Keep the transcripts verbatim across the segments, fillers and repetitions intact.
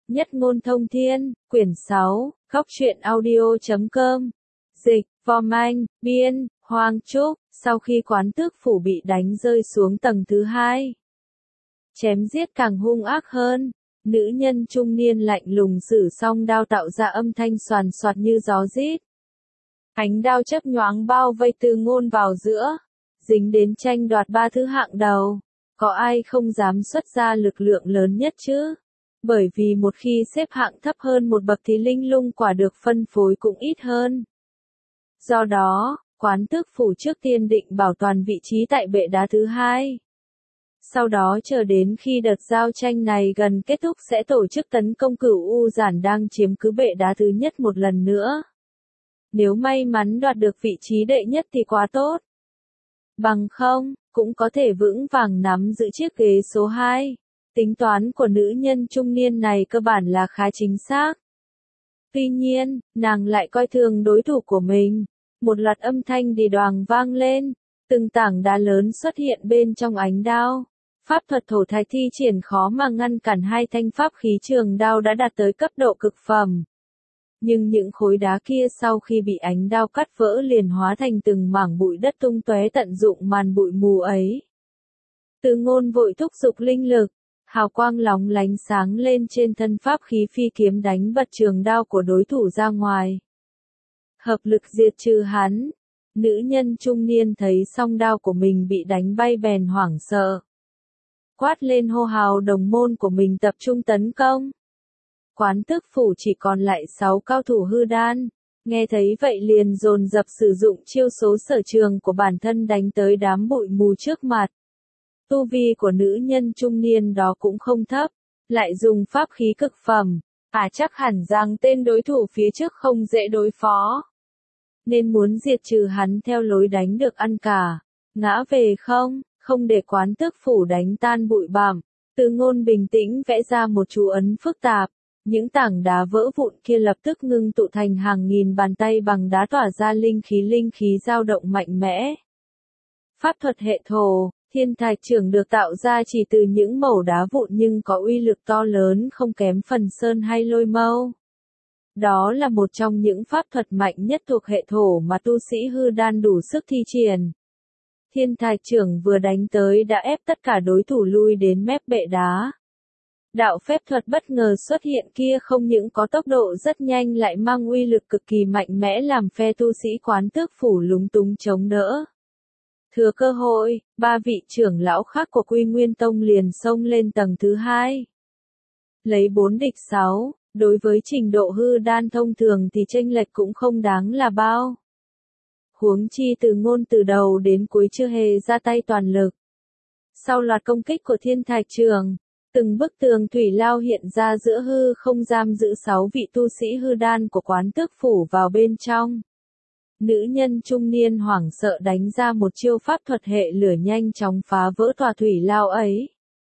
Nhất ngôn thông thiên, quyển sáu, góc truyện audio chấm com. Dịch, Vom Anh, biên, Hoàng Trúc, sau khi quán tước phủ bị đánh rơi xuống tầng thứ hai. Chém giết càng hung ác hơn, nữ nhân trung niên lạnh lùng sử song đao tạo ra âm thanh xoàn xoạt như gió rít. Ánh đao chớp nhoáng bao vây Từ Ngôn vào giữa, dính đến tranh đoạt ba thứ hạng đầu. Có ai không dám xuất ra lực lượng lớn nhất chứ? Bởi vì một khi xếp hạng thấp hơn một bậc thì linh lung quả được phân phối cũng ít hơn. Do đó, quán tước phủ trước tiên định bảo toàn vị trí tại bệ đá thứ hai. Sau đó chờ đến khi đợt giao tranh này gần kết thúc sẽ tổ chức tấn công Cửu U Giản đang chiếm cứ bệ đá thứ nhất một lần nữa. Nếu may mắn đoạt được vị trí đệ nhất thì quá tốt. Bằng không, cũng có thể vững vàng nắm giữ chiếc ghế số hai. Tính toán của nữ nhân trung niên này cơ bản là khá chính xác. Tuy nhiên, nàng lại coi thường đối thủ của mình. Một loạt âm thanh đi đoàng vang lên, từng tảng đá lớn xuất hiện bên trong ánh đao. Pháp thuật thổ thạch thi triển khó mà ngăn cản hai thanh pháp khí trường đao đã đạt tới cấp độ cực phẩm. Nhưng những khối đá kia sau khi bị ánh đao cắt vỡ liền hóa thành từng mảng bụi đất tung tóe tận dụng màn bụi mù ấy. Từ Ngôn vội thúc giục linh lực, hào quang lóng lánh sáng lên trên thân pháp khí phi kiếm đánh bật trường đao của đối thủ ra ngoài. Hợp lực diệt trừ hắn. Nữ nhân trung niên thấy song đao của mình bị đánh bay bèn hoảng sợ. Quát lên hô hào đồng môn của mình tập trung tấn công. Quán tước phủ chỉ còn lại sáu cao thủ hư đan, nghe thấy vậy liền dồn dập sử dụng chiêu số sở trường của bản thân đánh tới đám bụi mù trước mặt. Tu vi của nữ nhân trung niên đó cũng không thấp, lại dùng pháp khí cực phẩm, à chắc hẳn rằng tên đối thủ phía trước không dễ đối phó. Nên muốn diệt trừ hắn theo lối đánh được ăn cả, ngã về không, không để quán tước phủ đánh tan bụi bặm. Từ Ngôn bình tĩnh vẽ ra một chú ấn phức tạp. Những tảng đá vỡ vụn kia lập tức ngưng tụ thành hàng nghìn bàn tay bằng đá tỏa ra linh khí linh khí dao động mạnh mẽ. Pháp thuật hệ thổ, thiên thạch trưởng được tạo ra chỉ từ những mẩu đá vụn nhưng có uy lực to lớn không kém phần sơn hay lôi mâu. Đó là một trong những pháp thuật mạnh nhất thuộc hệ thổ mà tu sĩ hư đan đủ sức thi triển. Thiên thạch trưởng vừa đánh tới đã ép tất cả đối thủ lui đến mép bệ đá. Đạo phép thuật bất ngờ xuất hiện kia không những có tốc độ rất nhanh lại mang uy lực cực kỳ mạnh mẽ làm phe tu sĩ quán tước phủ lúng túng chống đỡ. Thừa cơ hội, ba vị trưởng lão khác của Quy Nguyên Tông liền xông lên tầng thứ hai. Lấy bốn địch sáu, đối với trình độ hư đan thông thường thì chênh lệch cũng không đáng là bao. Huống chi Từ Ngôn từ đầu đến cuối chưa hề ra tay toàn lực. Sau loạt công kích của thiên thạch trường, từng bức tường thủy lao hiện ra giữa hư không giam giữ sáu vị tu sĩ hư đan của quán tước phủ vào bên trong. Nữ nhân trung niên hoảng sợ đánh ra một chiêu pháp thuật hệ lửa nhanh chóng phá vỡ tòa thủy lao ấy.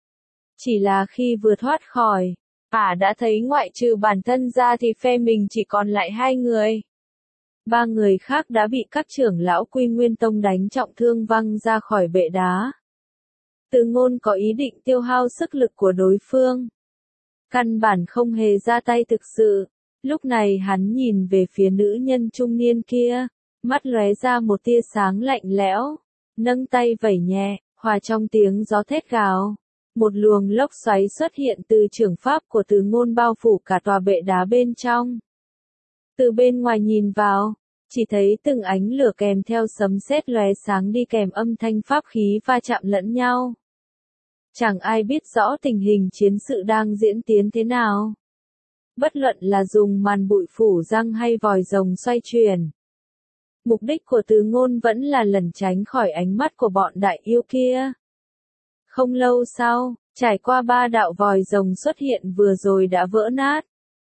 Chỉ là khi vừa thoát khỏi, ả đã thấy ngoại trừ bản thân ra thì phe mình chỉ còn lại hai người. Ba người khác đã bị các trưởng lão Quy Nguyên Tông đánh trọng thương văng ra khỏi bệ đá. Từ Ngôn có ý định tiêu hao sức lực của đối phương. Căn bản không hề ra tay thực sự. Lúc này hắn nhìn về phía nữ nhân trung niên kia, mắt lóe ra một tia sáng lạnh lẽo, nâng tay vẩy nhẹ, hòa trong tiếng gió thét gào. Một luồng lốc xoáy xuất hiện từ trường pháp của Từ Ngôn bao phủ cả tòa bệ đá bên trong. Từ bên ngoài nhìn vào, chỉ thấy từng ánh lửa kèm theo sấm sét lóe sáng đi kèm âm thanh pháp khí va chạm lẫn nhau. Chẳng ai biết rõ tình hình chiến sự đang diễn tiến thế nào. Bất luận là dùng màn bụi phủ răng hay vòi rồng xoay chuyển. Mục đích của Từ Ngôn vẫn là lẩn tránh khỏi ánh mắt của bọn đại yêu kia. Không lâu sau, trải qua ba đạo vòi rồng xuất hiện vừa rồi đã vỡ nát.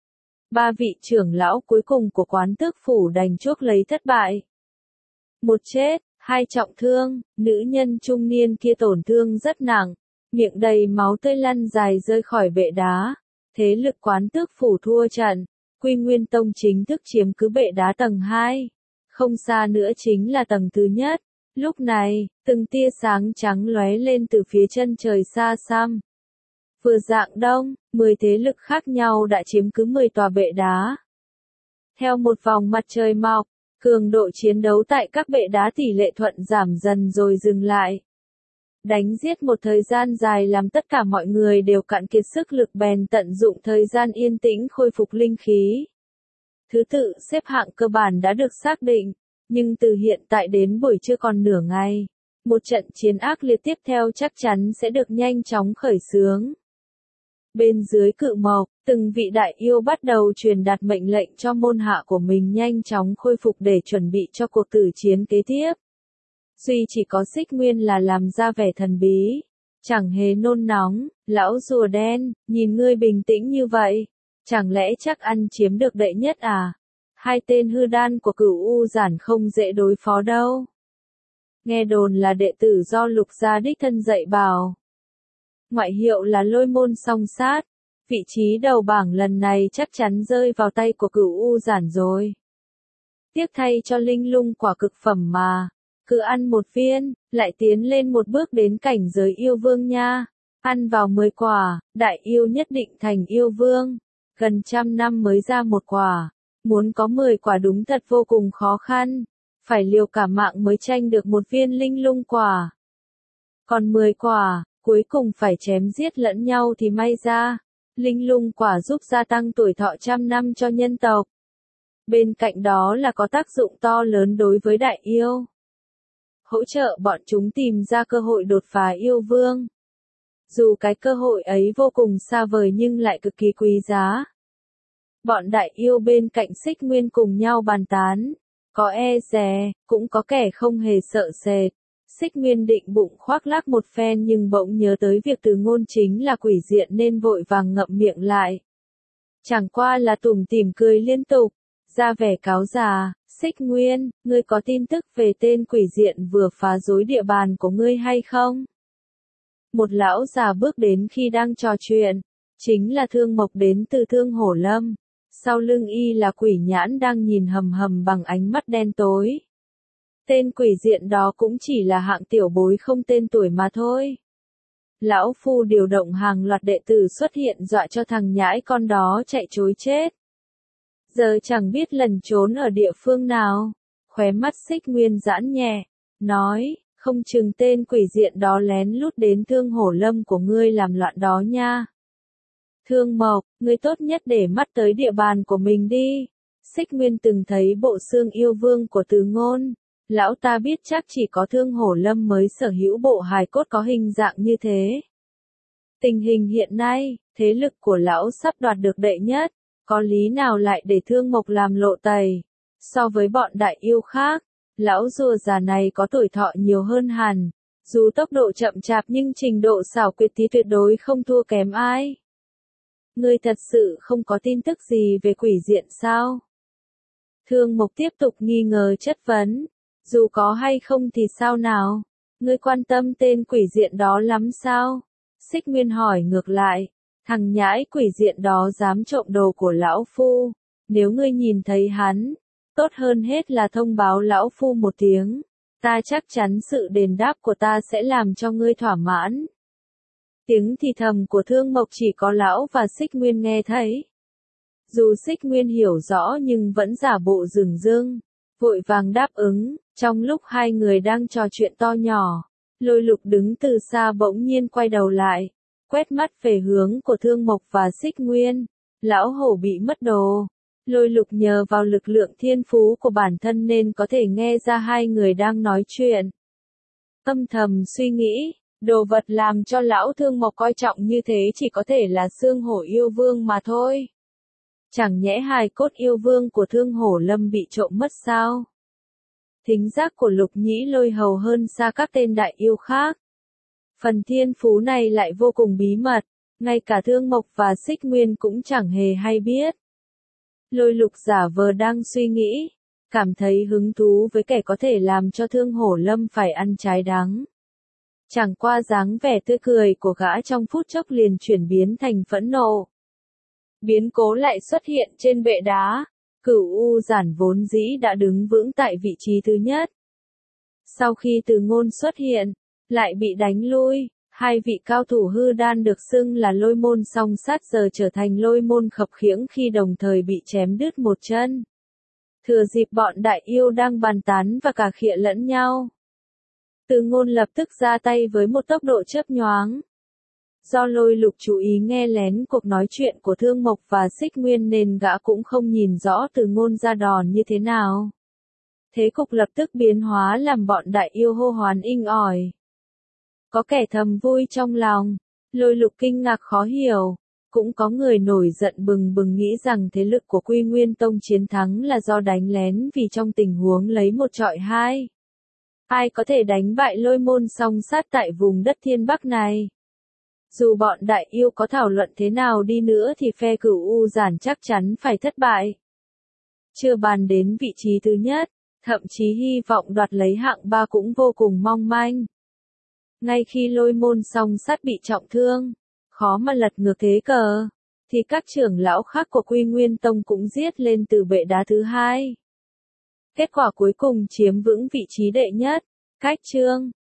Ba vị trưởng lão cuối cùng của quán tước phủ đành chuốc lấy thất bại. Một chết, hai trọng thương, nữ nhân trung niên kia tổn thương rất nặng, miệng đầy máu tươi lăn dài rơi khỏi bệ đá. Thế lực quán tước phủ thua trận, Quy Nguyên Tông chính thức chiếm cứ bệ đá tầng hai. Không xa nữa chính là tầng thứ nhất. Lúc này, từng tia sáng trắng lóe lên từ phía chân trời xa xăm. Vừa rạng đông, mười thế lực khác nhau đã chiếm cứ mười tòa bệ đá. Theo một vòng mặt trời mọc, cường độ chiến đấu tại các bệ đá tỷ lệ thuận giảm dần rồi dừng lại. Đánh giết một thời gian dài làm tất cả mọi người đều cạn kiệt sức lực bèn tận dụng thời gian yên tĩnh khôi phục linh khí. Thứ tự xếp hạng cơ bản đã được xác định, nhưng từ hiện tại đến buổi trưa còn nửa ngày, một trận chiến ác liệt tiếp theo chắc chắn sẽ được nhanh chóng khởi xướng. Bên dưới cự mộc, từng vị đại yêu bắt đầu truyền đạt mệnh lệnh cho môn hạ của mình nhanh chóng khôi phục để chuẩn bị cho cuộc tử chiến kế tiếp. Duy chỉ có Xích Nguyên là làm ra vẻ thần bí, chẳng hề nôn nóng. Lão rùa đen, nhìn ngươi bình tĩnh như vậy, chẳng lẽ chắc ăn chiếm được đệ nhất à? Hai tên hư đan của Cửu U Giản không dễ đối phó đâu. Nghe đồn là đệ tử do Lục gia đích thân dạy bảo. Ngoại hiệu là Lôi Môn Song Sát, vị trí đầu bảng lần này chắc chắn rơi vào tay của Cửu U Giản rồi. Tiếc thay cho linh lung quả cực phẩm mà, cứ ăn một viên, lại tiến lên một bước đến cảnh giới yêu vương nha. Ăn vào mười quả, đại yêu nhất định thành yêu vương. Gần trăm năm mới ra một quả, muốn có mười quả đúng thật vô cùng khó khăn, phải liều cả mạng mới tranh được một viên linh lung quả. Còn mười quả, cuối cùng phải chém giết lẫn nhau thì may ra, linh lung quả giúp gia tăng tuổi thọ trăm năm cho nhân tộc. Bên cạnh đó là có tác dụng to lớn đối với đại yêu. Hỗ trợ bọn chúng tìm ra cơ hội đột phá yêu vương. Dù cái cơ hội ấy vô cùng xa vời nhưng lại cực kỳ quý giá. Bọn đại yêu bên cạnh Xích Nguyên cùng nhau bàn tán, có e dè, cũng có kẻ không hề sợ sệt. Xích Nguyên định bụng khoác lác một phen nhưng bỗng nhớ tới việc Từ Ngôn chính là quỷ diện nên vội vàng ngậm miệng lại. Chẳng qua là tủm tỉm cười liên tục, ra vẻ cáo già. Xích Nguyên, ngươi có tin tức về tên quỷ diện vừa phá rối địa bàn của ngươi hay không? Một lão già bước đến khi đang trò chuyện, chính là Thương Mộc đến từ Thương Hổ Lâm. Sau lưng y là Quỷ Nhãn đang nhìn hầm hầm bằng ánh mắt đen tối. Tên quỷ diện đó cũng chỉ là hạng tiểu bối không tên tuổi mà thôi. Lão Phu điều động hàng loạt đệ tử xuất hiện dọa cho thằng nhãi con đó chạy trối chết. Giờ chẳng biết lần trốn ở địa phương nào. Khóe mắt Xích Nguyên giãn nhẹ, nói, không chừng tên quỷ diện đó lén lút đến Thương Hổ Lâm của ngươi làm loạn đó nha. Thương Mộc, ngươi tốt nhất để mắt tới địa bàn của mình đi. Xích Nguyên từng thấy bộ xương yêu vương của Từ Ngôn. Lão ta biết chắc chỉ có Thương Hổ Lâm mới sở hữu bộ hài cốt có hình dạng như thế. Tình hình hiện nay, thế lực của lão sắp đoạt được đệ nhất. Có lý nào lại để Thương Mộc làm lộ tẩy? So với bọn đại yêu khác, lão rùa già này có tuổi thọ nhiều hơn hẳn. Dù tốc độ chậm chạp nhưng trình độ xảo quyệt thì tuyệt đối không thua kém ai. Ngươi thật sự không có tin tức gì về quỷ diện sao? Thương Mộc tiếp tục nghi ngờ chất vấn. Dù có hay không thì sao nào? Ngươi quan tâm tên quỷ diện đó lắm sao? Xích Nguyên hỏi ngược lại. Thằng nhãi quỷ diện đó dám trộm đồ của lão phu. Nếu ngươi nhìn thấy hắn, tốt hơn hết là thông báo lão phu một tiếng. Ta chắc chắn sự đền đáp của ta sẽ làm cho ngươi thỏa mãn. Tiếng thì thầm của Thương Mộc chỉ có lão và Xích Nguyên nghe thấy. Dù Xích Nguyên hiểu rõ nhưng vẫn giả bộ dửng dưng, vội vàng đáp ứng. Trong lúc hai người đang trò chuyện to nhỏ, Lôi Lục đứng từ xa bỗng nhiên quay đầu lại, quét mắt về hướng của Thương Mộc và Xích Nguyên. Lão hổ bị mất đồ. Lôi Lục nhờ vào lực lượng thiên phú của bản thân nên có thể nghe ra hai người đang nói chuyện. Âm thầm suy nghĩ, đồ vật làm cho lão Thương Mộc coi trọng như thế chỉ có thể là xương hổ yêu vương mà thôi. Chẳng nhẽ hài cốt yêu vương của Thương Hổ Lâm bị trộm mất sao? Thính giác của Lục Nhĩ Lôi hầu hơn xa các tên đại yêu khác. Phần thiên phú này lại vô cùng bí mật, ngay cả Thương Mộc và Xích Nguyên cũng chẳng hề hay biết. Lôi Lục giả vờ đang suy nghĩ, cảm thấy hứng thú với kẻ có thể làm cho Thương Hổ Lâm phải ăn trái đắng. Chẳng qua dáng vẻ tươi cười của gã trong phút chốc liền chuyển biến thành phẫn nộ. Biến cố lại xuất hiện trên bệ đá. Cửu U Giản vốn dĩ đã đứng vững tại vị trí thứ nhất. Sau khi Từ Ngôn xuất hiện, lại bị đánh lui, Hai vị cao thủ hư đan được xưng là lôi môn song sát giờ trở thành lôi môn khập khiễng khi đồng thời bị chém đứt một chân. Thừa dịp bọn đại yêu đang bàn tán và cà khịa lẫn nhau, Từ Ngôn lập tức ra tay với một tốc độ chớp nhoáng. Do Lôi Lục chú ý nghe lén cuộc nói chuyện của Thương Mộc và Xích Nguyên nên gã cũng không nhìn rõ Từ Ngôn ra đòn như thế nào. Thế cục lập tức biến hóa làm bọn đại yêu hô hoán inh ỏi. Có kẻ thầm vui trong lòng, Lôi Lục kinh ngạc khó hiểu, cũng có người nổi giận bừng bừng nghĩ rằng thế lực của Quy Nguyên Tông chiến thắng là do đánh lén vì trong tình huống lấy một trọi hai. Ai có thể đánh bại lôi môn song sát tại vùng đất Thiên Bắc này? Dù bọn đại yêu có thảo luận thế nào đi nữa thì phe Cửu U Giản chắc chắn phải thất bại. Chưa bàn đến vị trí thứ nhất, thậm chí hy vọng đoạt lấy hạng ba cũng vô cùng mong manh. Ngay khi lôi môn song sát bị trọng thương, khó mà lật ngược thế cờ, thì các trưởng lão khác của Quy Nguyên Tông cũng giết lên từ bệ đá thứ hai. Kết quả cuối cùng chiếm vững vị trí đệ nhất. Cách chương